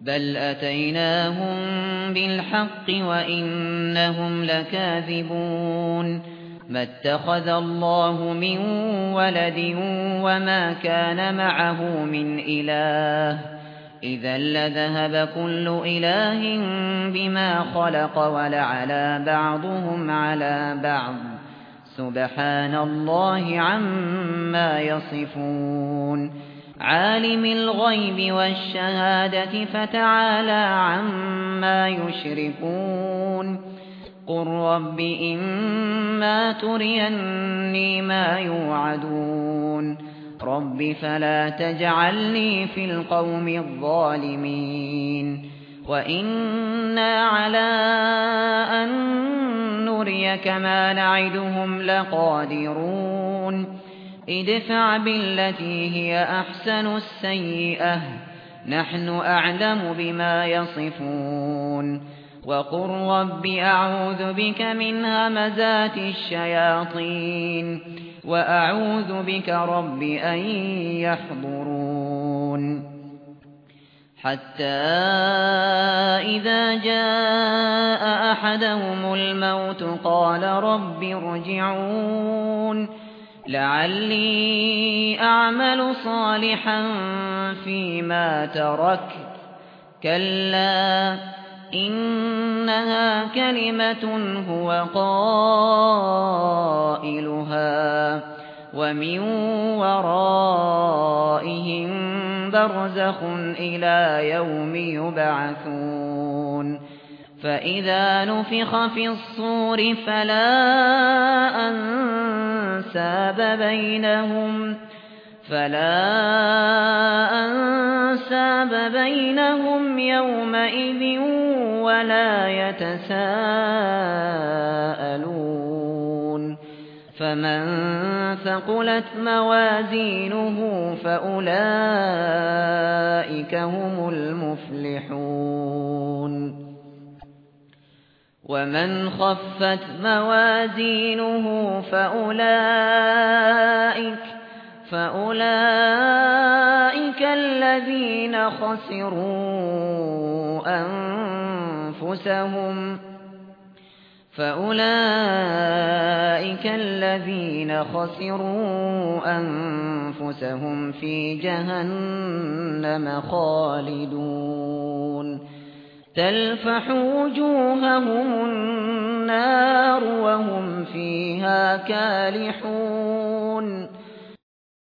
بل أتيناهم بالحق وإنهم لكاذبون ما اتخذ الله من ولد وما كان معه من إله إذا لذهب كل إله بما خلق ولعلى بعضهم على بعض سبحان الله عما يصفون عالم الغيب والشهادة فتعالى عما يشركون قل رب إما تريني ما يوعدون رب فلا تجعلني في القوم الظالمين وإنا على أن نريك ما نعدهم لقادرون ادفع بالتي هي أحسن السيئة نحن أعلم بما يصفون وقل رب أعوذ بك من همزات الشياطين وأعوذ بك رب أن يحضرون حتى إذا جاء أحدهم الموت قال رب ارجعون لعلي أعمل صالحا فيما تركت كلا إنها كلمة هو قائلها ومن ورائهم برزخ إلى يوم يبعثون فإذا نفخ في الصور فلا أنساب بينهم يومئذ ولا يتساءلون فمن ثقلت موازينه فأولئك هم المفلحون ومن خفت موازينه فأولئك الذين خسروا أنفسهم في جهنم خالدون تلفح وجوههم النار وهم فيها كالحون